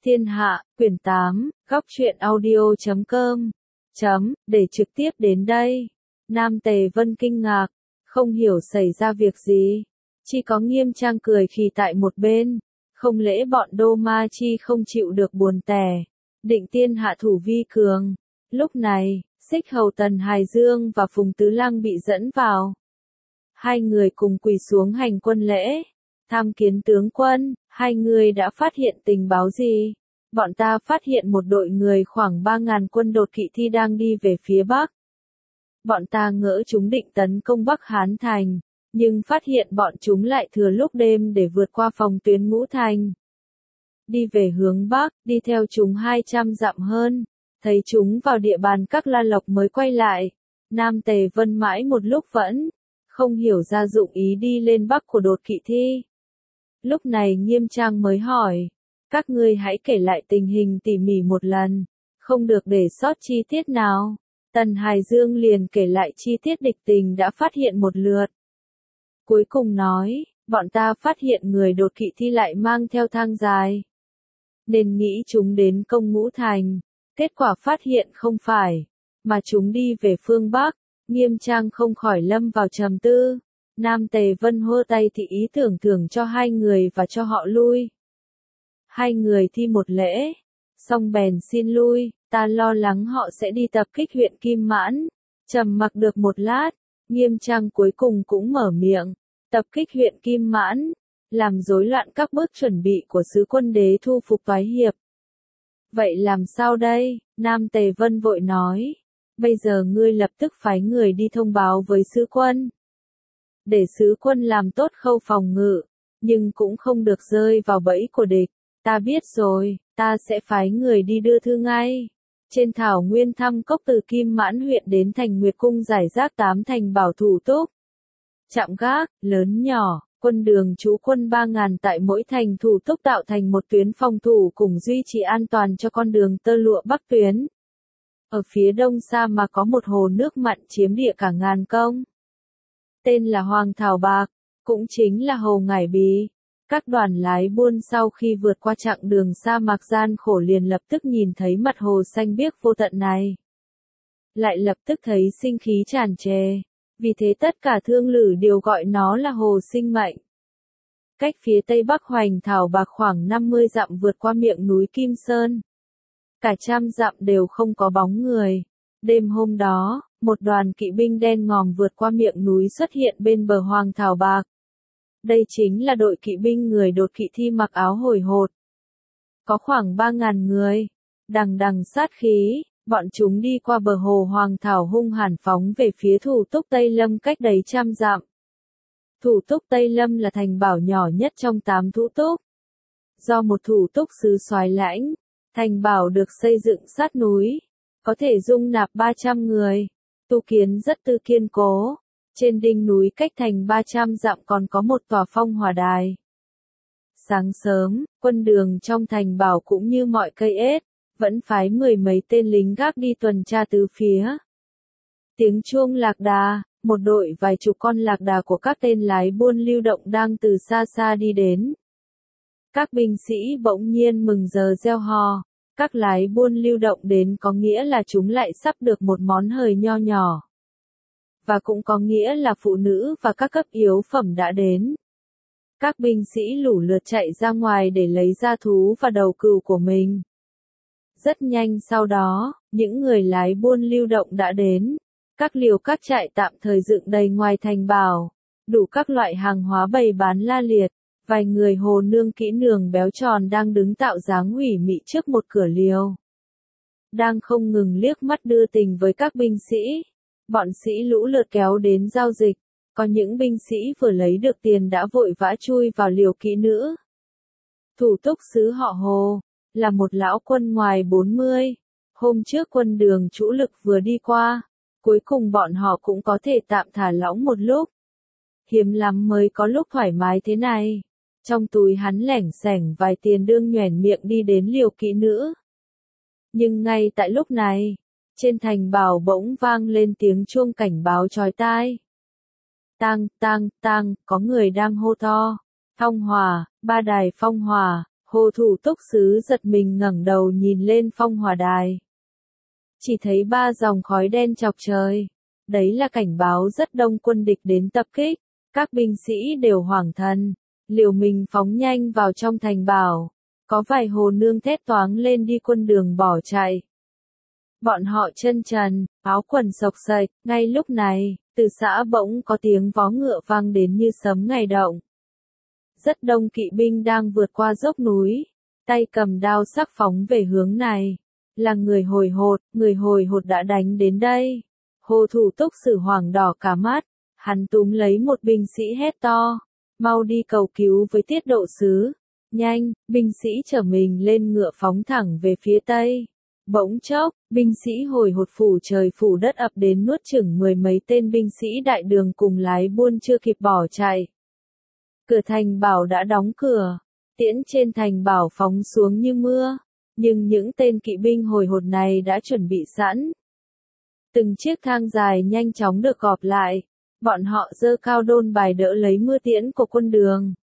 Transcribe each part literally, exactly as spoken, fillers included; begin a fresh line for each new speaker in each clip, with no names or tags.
Thiên Hạ, quyển tám, góc truyện audio chấm com, chấm, để trực tiếp đến đây. Nam Tề Vân kinh ngạc, không hiểu xảy ra việc gì. Chỉ có Nghiêm Trang cười khì tại một bên, không lẽ bọn Đô Ma Chi không chịu được buồn tẻ, định tiên hạ thủ vi cường. Lúc này, Xích Hầu Tần Hải Dương và Phùng Tứ Lăng bị dẫn vào. Hai người cùng quỳ xuống hành quân lễ. Tham kiến tướng quân, hai người đã phát hiện tình báo gì? Bọn ta phát hiện một đội người khoảng ba ngàn quân đột kỵ thi đang đi về phía Bắc. Bọn ta ngỡ chúng định tấn công Bắc Hán Thành, nhưng phát hiện bọn chúng lại thừa lúc đêm để vượt qua phòng tuyến Ngũ Thành. Đi về hướng Bắc, đi theo chúng hai trăm dặm hơn, thấy chúng vào địa bàn các La Lộc mới quay lại. Nam Tề Vân mãi một lúc vẫn không hiểu ra dụng ý đi lên Bắc của đột kỵ thi. Lúc này Nghiêm Trang mới hỏi, các ngươi hãy kể lại tình hình tỉ mỉ một lần, không được để sót chi tiết nào. Tần Hải Dương liền kể lại chi tiết địch tình đã phát hiện một lượt. Cuối cùng nói, bọn ta phát hiện người đột kỵ thi lại mang theo thang dài, nên nghĩ chúng đến công Ngũ Thành, kết quả phát hiện không phải, mà chúng đi về phương Bắc. Nghiêm Trang không khỏi lâm vào trầm tư. Nam Tề Vân hô tay thị ý tưởng thưởng cho hai người và cho họ lui. Hai người thi một lễ, xong bèn xin lui, ta lo lắng họ sẽ đi tập kích huyện Kim Mãn. Trầm mặc được một lát, Nghiêm Trang cuối cùng cũng mở miệng, tập kích huyện Kim Mãn, làm rối loạn các bước chuẩn bị của sứ quân đế thu phục toái hiệp. Vậy làm sao đây? Nam Tề Vân vội nói, bây giờ ngươi lập tức phái người đi thông báo với sứ quân, để sứ quân làm tốt khâu phòng ngự, nhưng cũng không được rơi vào bẫy của địch. Ta biết rồi, ta sẽ phái người đi đưa thư ngay. Trên thảo nguyên thăm cốc từ Kim Mãn huyện đến thành Nguyệt Cung giải rác tám thành bảo thủ túc, trạm gác, lớn nhỏ, quân đường trú quân ba ngàn tại mỗi thành thủ túc tạo thành một tuyến phòng thủ cùng duy trì an toàn cho con đường tơ lụa Bắc tuyến. Ở phía đông xa mà có một hồ nước mặn chiếm địa cả ngàn công, tên là Hoàng Thảo Bạc, cũng chính là hồ Ngải Bì. Các đoàn lái buôn sau khi vượt qua chặng đường sa mạc gian khổ liền lập tức nhìn thấy mặt hồ xanh biếc vô tận này, lại lập tức thấy sinh khí tràn trề, vì thế tất cả thương lữ đều gọi nó là hồ sinh mệnh. Cách phía tây bắc Hoành Thảo Bạc khoảng năm mươi dặm vượt qua miệng núi Kim Sơn, cả trăm dặm đều không có bóng người. Đêm hôm đó, một đoàn kỵ binh đen ngòm vượt qua miệng núi xuất hiện bên bờ Hoàng Thảo Bạc. Đây chính là đội kỵ binh người đột kỵ thi mặc áo hồi hột. Có khoảng ba ngàn người, đằng đằng sát khí, bọn chúng đi qua bờ hồ Hoàng Thảo hung hãn phóng về phía thủ túc Tây Lâm cách đấy trăm dặm. Thủ túc Tây Lâm là thành bảo nhỏ nhất trong tám thủ túc. Do một thủ túc sứ soái lãnh, thành bảo được xây dựng sát núi, có thể dung nạp ba trăm người, tu kiến rất tư kiên cố. Trên đỉnh núi cách thành ba trăm dặm còn có một tòa phong hỏa đài. Sáng sớm, quân đường trong thành bảo cũng như mọi cây ếch, vẫn phái mười mấy tên lính gác đi tuần tra tứ phía. Tiếng chuông lạc đà, một đội vài chục con lạc đà của các tên lái buôn lưu động đang từ xa xa đi đến. Các binh sĩ bỗng nhiên mừng giờ reo hò, các lái buôn lưu động đến có nghĩa là chúng lại sắp được một món hời nho nhỏ. Và cũng có nghĩa là phụ nữ và các cấp yếu phẩm đã đến. Các binh sĩ lũ lượt chạy ra ngoài để lấy ra thú và đầu cừu của mình. Rất nhanh sau đó, những người lái buôn lưu động đã đến. Các liều các trại tạm thời dựng đầy ngoài thành bảo, đủ các loại hàng hóa bày bán la liệt. Vài người hồ nương kỹ nường béo tròn đang đứng tạo dáng hủy mị trước một cửa liều, đang không ngừng liếc mắt đưa tình với các binh sĩ. Bọn sĩ lũ lượt kéo đến giao dịch, có những binh sĩ vừa lấy được tiền đã vội vã chui vào liều kỹ nữ. Thủ túc sứ họ Hồ, là một lão quân ngoài bốn mươi, hôm trước quân đường chủ lực vừa đi qua, cuối cùng bọn họ cũng có thể tạm thả lỏng một lúc. Hiếm lắm mới có lúc thoải mái thế này. Trong túi hắn lẻng xẻng vài tiền đương nhoẻn miệng đi đến liều kỹ nữ. Nhưng ngay tại lúc này, trên thành bảo bỗng vang lên tiếng chuông cảnh báo chói tai. Tang, tang, tang, có người đang hô to. Phong hỏa, ba đài phong hỏa, Hồ Thủ Túc Sứ giật mình ngẩng đầu nhìn lên phong hỏa đài. Chỉ thấy ba dòng khói đen chọc trời. Đấy là cảnh báo rất đông quân địch đến tập kích. Các binh sĩ đều hoảng thần, liều mình phóng nhanh vào trong thành bảo. Có vài hồ nương thét toáng lên đi quân đường bỏ chạy. Bọn họ chân trần, áo quần xộc xệch, ngay lúc này, từ xã bỗng có tiếng vó ngựa vang đến như sấm ngày động. Rất đông kỵ binh đang vượt qua dốc núi, tay cầm đao sắc phóng về hướng này. Là người hồi hột, người hồi hột đã đánh đến đây. Hồ Thủ Túc Sử hoảng đỏ cả mắt, hắn túm lấy một binh sĩ hét to, mau đi cầu cứu với Tiết Độ Sứ. Nhanh, binh sĩ chở mình lên ngựa phóng thẳng về phía tây. Bỗng chốc, binh sĩ hồi hột phủ trời phủ đất ập đến nuốt chửng mười mấy tên binh sĩ đại đường cùng lái buôn chưa kịp bỏ chạy. Cửa thành bảo đã đóng cửa, tiễn trên thành bảo phóng xuống như mưa, nhưng những tên kỵ binh hồi hột này đã chuẩn bị sẵn. Từng chiếc thang dài nhanh chóng được gọp lại, bọn họ giơ cao đôn bài đỡ lấy mưa tiễn của quân đường.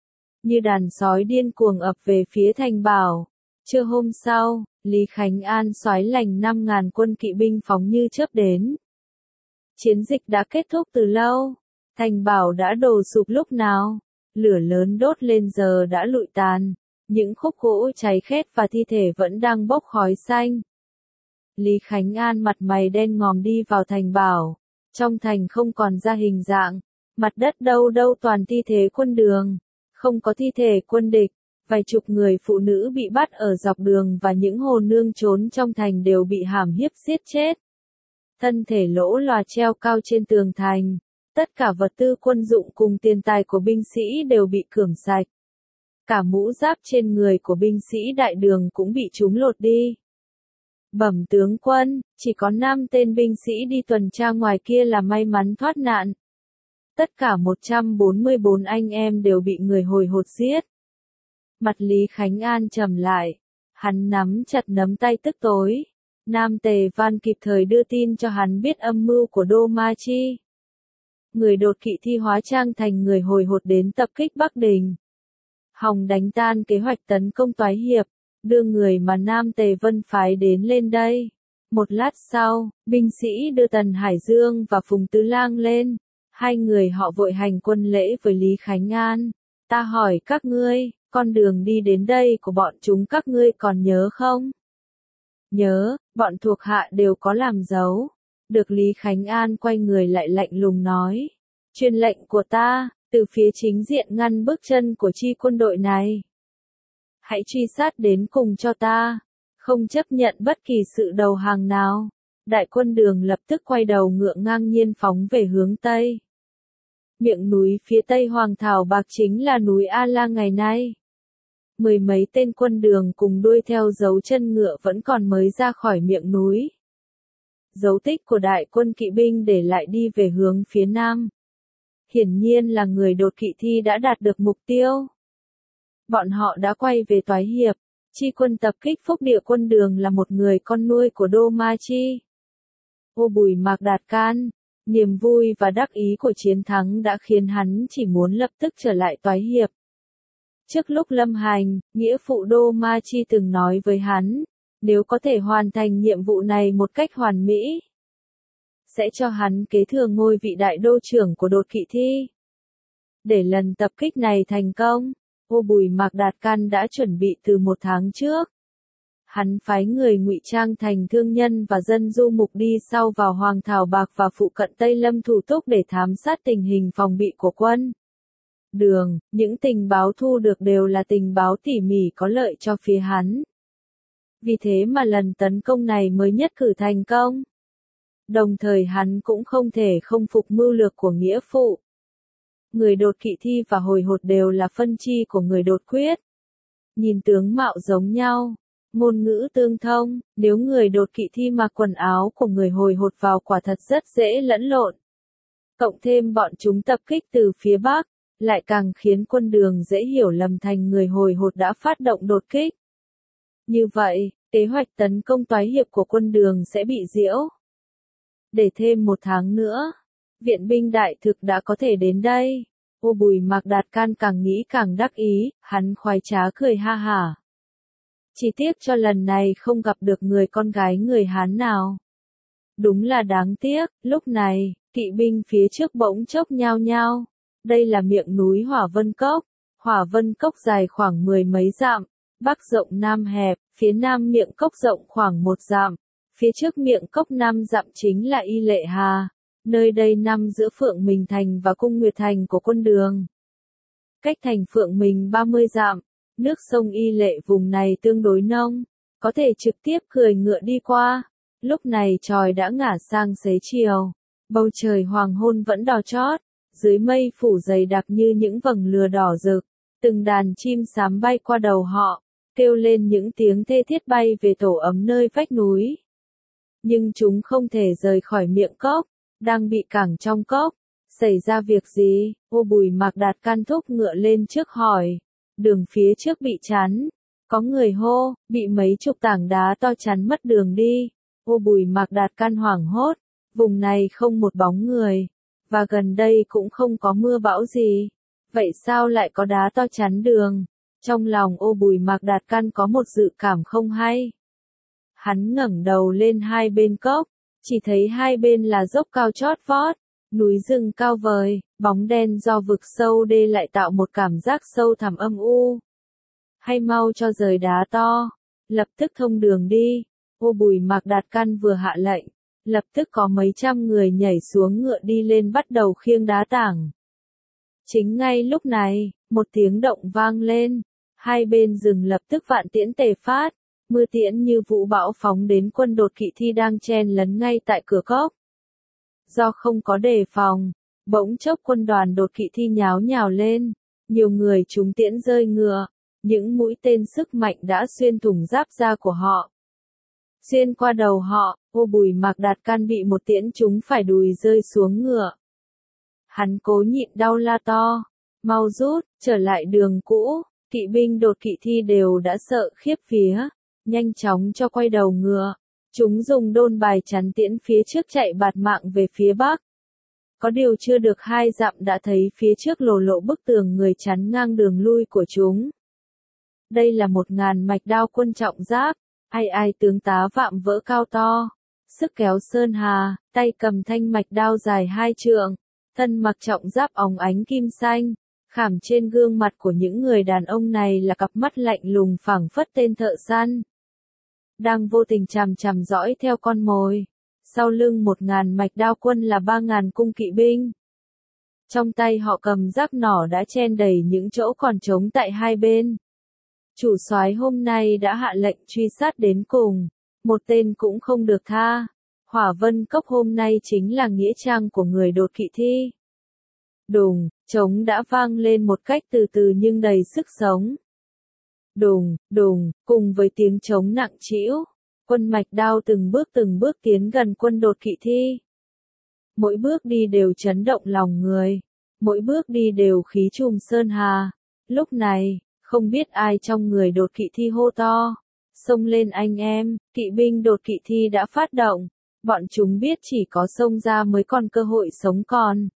Như đàn sói điên cuồng ập về phía thành bảo. Trưa hôm sau, Lý Khánh An soái lành năm ngàn quân kỵ binh phóng như chớp đến. Chiến dịch đã kết thúc từ lâu, thành bảo đã đổ sụp lúc nào, lửa lớn đốt lên giờ đã lụi tàn, những khúc gỗ cháy khét và thi thể vẫn đang bốc khói xanh. Lý Khánh An mặt mày đen ngòm đi vào thành bảo, trong thành không còn ra hình dạng, mặt đất đâu đâu toàn thi thể quân đường, không có thi thể quân địch. Vài chục người phụ nữ bị bắt ở dọc đường và những hồ nương trốn trong thành đều bị hãm hiếp giết chết. Thân thể lỗ lòa treo cao trên tường thành. Tất cả vật tư quân dụng cùng tiền tài của binh sĩ đều bị cưỡng sạch. Cả mũ giáp trên người của binh sĩ đại đường cũng bị chúng lột đi. Bẩm tướng quân, chỉ có năm tên binh sĩ đi tuần tra ngoài kia là may mắn thoát nạn. Tất cả một trăm bốn mươi bốn anh em đều bị người hồi hột giết. Mặt Lý Khánh An trầm lại, hắn nắm chặt nắm tay tức tối. Nam Tề Văn kịp thời đưa tin cho hắn biết âm mưu của Đô Ma Chi. Người đột kỵ thi hóa trang thành người hồi hột đến tập kích Bắc Đình. Hòng đánh tan kế hoạch tấn công Toái Hiệp, đưa người mà Nam Tề Vân phái đến lên đây. Một lát sau, binh sĩ đưa Tần Hải Dương và Phùng Tứ Lang lên. Hai người họ vội hành quân lễ với Lý Khánh An. Ta hỏi các ngươi, con đường đi đến đây của bọn chúng các ngươi còn nhớ không? Nhớ, bọn thuộc hạ đều có làm dấu. Được Lý Khánh An quay người lại lạnh lùng nói. Truyền lệnh của ta, từ phía chính diện ngăn bước chân của chi quân đội này. Hãy truy sát đến cùng cho ta, không chấp nhận bất kỳ sự đầu hàng nào. Đại quân đường lập tức quay đầu ngựa ngang nhiên phóng về hướng Tây. Miệng núi phía Tây Hoàng Thảo Bạc chính là núi A La ngày nay. Mười mấy tên quân đường cùng đuôi theo dấu chân ngựa vẫn còn mới ra khỏi miệng núi. Dấu tích của đại quân kỵ binh để lại đi về hướng phía Nam. Hiển nhiên là người đột kỵ thi đã đạt được mục tiêu. Bọn họ đã quay về Toái Hiệp. Chi quân tập kích Phúc Địa quân đường là một người con nuôi của Đô Ma Chi. Ô Bùi Mạc Đạt Can. Niềm vui và đắc ý của chiến thắng đã khiến hắn chỉ muốn lập tức trở lại Toái Hiệp. Trước lúc lâm hành, nghĩa phụ Đô Ma Chi từng nói với hắn, nếu có thể hoàn thành nhiệm vụ này một cách hoàn mỹ, sẽ cho hắn kế thừa ngôi vị đại đô trưởng của đột kỵ thi. Để lần tập kích này thành công, Ô Bùi Mạc Đạt Can đã chuẩn bị từ một tháng trước. Hắn phái người ngụy trang thành thương nhân và dân du mục đi sau vào Hoàng Thảo Bạc và phụ cận Tây Lâm Thủ Túc để thám sát tình hình phòng bị của quân đường. Những tình báo thu được đều là tình báo tỉ mỉ có lợi cho phía hắn. Vì thế mà lần tấn công này mới nhất cử thành công. Đồng thời hắn cũng không thể không phục mưu lược của nghĩa phụ. Người đột kỵ thi và hồi hột đều là phân chi của người đột quyết. Nhìn tướng mạo giống nhau, ngôn ngữ tương thông, nếu người đột kỵ thi mặc quần áo của người hồi hột vào quả thật rất dễ lẫn lộn. Cộng thêm bọn chúng tập kích từ phía Bắc, lại càng khiến quân đường dễ hiểu lầm thành người hồi hột đã phát động đột kích. Như vậy, kế hoạch tấn công Toái Hiệp của quân đường sẽ bị diễu. Để thêm một tháng nữa, viện binh đại thực đã có thể đến đây. Ô Bùi Mạc Đạt Can càng nghĩ càng đắc ý, hắn khoái trá cười ha hả. Chỉ tiếc cho lần này không gặp được người con gái người Hán nào. Đúng là đáng tiếc, lúc này, kỵ binh phía trước bỗng chốc nhao nhao. Đây là miệng núi Hỏa Vân Cốc. Hỏa Vân Cốc dài khoảng mười mấy dặm, bắc rộng nam hẹp, phía nam miệng cốc rộng khoảng một dặm. Phía trước miệng cốc năm dặm chính là Y Lệ Hà, nơi đây nằm giữa Phượng Mình Thành và Cung Nguyệt Thành của quân Đường. Cách thành Phượng Mình ba mươi dặm, nước sông Y Lệ vùng này tương đối nông, có thể trực tiếp cưỡi ngựa đi qua. Lúc này trời đã ngả sang xế chiều, bầu trời hoàng hôn vẫn đỏ chót, dưới mây phủ dày đặc như những vầng lửa đỏ rực, từng đàn chim sám bay qua đầu họ, kêu lên những tiếng thê thiết bay về tổ ấm nơi vách núi. Nhưng chúng không thể rời khỏi miệng cốc, đang bị cảng trong cốc. Xảy ra việc gì? Ô Bùi Mạc Đạt Can thúc ngựa lên trước hỏi. Đường phía trước bị chắn. Có người hô, bị mấy chục tảng đá to chắn mất đường đi. Ô Bùi Mạc Đạt Can hoảng hốt, vùng này không một bóng người, và gần đây cũng không có mưa bão gì. Vậy sao lại có đá to chắn đường? Trong lòng Ô Bùi Mạc Đạt Can có một dự cảm không hay. Hắn ngẩng đầu lên hai bên cốc, chỉ thấy hai bên là dốc cao chót vót, núi rừng cao vời, bóng đen do vực sâu đê lại tạo một cảm giác sâu thẳm âm u. Hay mau cho rời đá to, lập tức thông đường đi. Ô Bùi Mạc Đạt Can vừa hạ lệnh, lập tức có mấy trăm người nhảy xuống ngựa đi lên bắt đầu khiêng đá tảng. Chính ngay lúc này, một tiếng động vang lên, hai bên rừng lập tức vạn tiễn tề phát, mưa tiễn như vũ bão phóng đến quân đột kỵ thi đang chen lấn ngay tại cửa cốc. Do không có đề phòng, bỗng chốc quân đoàn đột kỵ thi nháo nhào lên, nhiều người trúng tiễn rơi ngựa, những mũi tên sức mạnh đã xuyên thủng giáp da của họ. Xuyên qua đầu họ, Ô Bùi Mạc Đạt Can bị một tiễn trúng phải đùi rơi xuống ngựa. Hắn cố nhịn đau la to, mau rút, trở lại đường cũ. Kỵ binh đột kỵ thi đều đã sợ khiếp vía, nhanh chóng cho quay đầu ngựa. Chúng dùng đôn bài chắn tiễn phía trước chạy bạt mạng về phía bắc. Có điều chưa được hai dặm đã thấy phía trước lồ lộ bức tường người chắn ngang đường lui của chúng. Đây là một ngàn mạch đao quân trọng giáp, ai ai tướng tá vạm vỡ cao to, sức kéo sơn hà, tay cầm thanh mạch đao dài hai trượng, thân mặc trọng giáp óng ánh kim xanh. Khảm trên gương mặt của những người đàn ông này là cặp mắt lạnh lùng phảng phất tên thợ săn, đang vô tình chằm chằm dõi theo con mồi. Sau lưng một ngàn mạch đao quân là ba ngàn cung kỵ binh. Trong tay họ cầm giáp nỏ đã chen đầy những chỗ còn trống tại hai bên. Chủ soái hôm nay đã hạ lệnh truy sát đến cùng, một tên cũng không được tha. Hỏa Vân Cốc hôm nay chính là nghĩa trang của người đột kỵ thi. Đùng, trống đã vang lên một cách từ từ nhưng đầy sức sống. Đùng, đùng, cùng với tiếng trống nặng trĩu, quân mạch đao từng bước từng bước tiến gần quân đột kỵ thi. Mỗi bước đi đều chấn động lòng người, mỗi bước đi đều khí trùm sơn hà. Lúc này, không biết ai trong người đột kỵ thi hô to, xông lên anh em. Kỵ binh đột kỵ thi đã phát động, bọn chúng biết chỉ có xông ra mới còn cơ hội sống còn.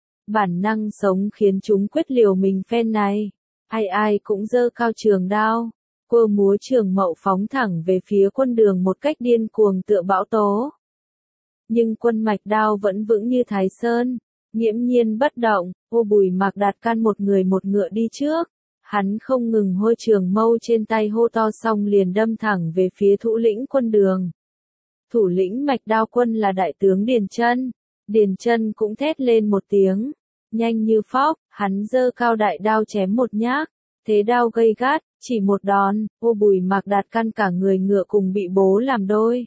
Bản năng sống khiến chúng quyết liều mình phen này. Ai ai cũng giơ cao trường đao, quơ múa trường mậu phóng thẳng về phía quân Đường một cách điên cuồng tựa bão tố. Nhưng quân mạch đao vẫn vững như Thái Sơn, nghiễm nhiên bất động. Ô Bùi Mạc Đạt Can một người một ngựa đi trước, hắn không ngừng hôi trường mâu trên tay hô to xong liền đâm thẳng về phía thủ lĩnh quân Đường. Thủ lĩnh mạch đao quân là đại tướng Điền Chân. Điền Chân cũng thét lên một tiếng, nhanh như phóc, hắn giơ cao đại đao chém một nhát, thế đao gay gắt, chỉ một đòn, Ô Bùi Mạc Đạt Can cả người ngựa cùng bị bố làm đôi.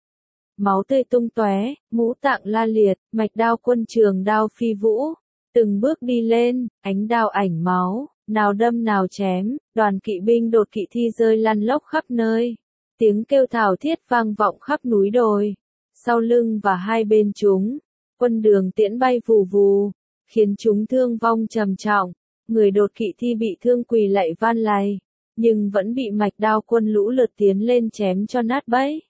Máu tươi tung tóe, ngũ tạng la liệt, mạch đao quân trường đao phi vũ, từng bước đi lên, ánh đao ảnh máu, nào đâm nào chém, đoàn kỵ binh đột kỵ thi rơi lăn lóc khắp nơi, tiếng kêu thảm thiết vang vọng khắp núi đồi. Sau lưng và hai bên chúng, quân Đường tiễn bay vù vù, khiến chúng thương vong trầm trọng. Người đột kỵ thi bị thương quỳ lạy van lạy, nhưng vẫn bị mạch đao quân lũ lượt tiến lên chém cho nát bấy.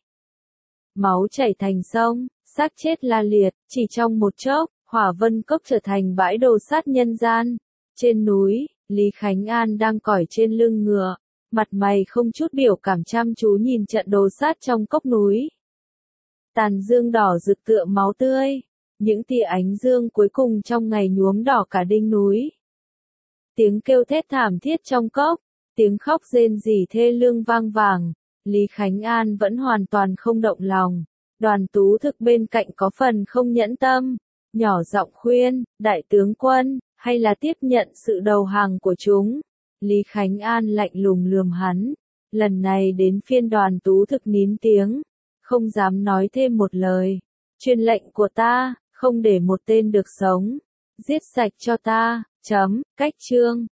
Máu chảy thành sông, xác chết la liệt, chỉ trong một chốc, Hỏa Vân Cốc trở thành bãi đồ sát nhân gian. Trên núi, Lý Khánh An đang cõi trên lưng ngựa, mặt mày không chút biểu cảm chăm chú nhìn trận đồ sát trong cốc núi. Tàn dương đỏ rực tựa máu tươi, những tia ánh dương cuối cùng trong ngày nhuốm đỏ cả đỉnh núi. Tiếng kêu thét thảm thiết trong cốc, tiếng khóc rên rỉ thê lương vang vàng, Lý Khánh An vẫn hoàn toàn không động lòng. Đoàn Tú Thực bên cạnh có phần không nhẫn tâm, nhỏ giọng khuyên, đại tướng quân, hay là tiếp nhận sự đầu hàng của chúng. Lý Khánh An lạnh lùng lườm hắn, lần này đến phiên Đoàn Tú Thực nín tiếng, không dám nói thêm một lời. Truyền lệnh của ta, không để một tên được sống, giết sạch cho ta, chấm, cách chương.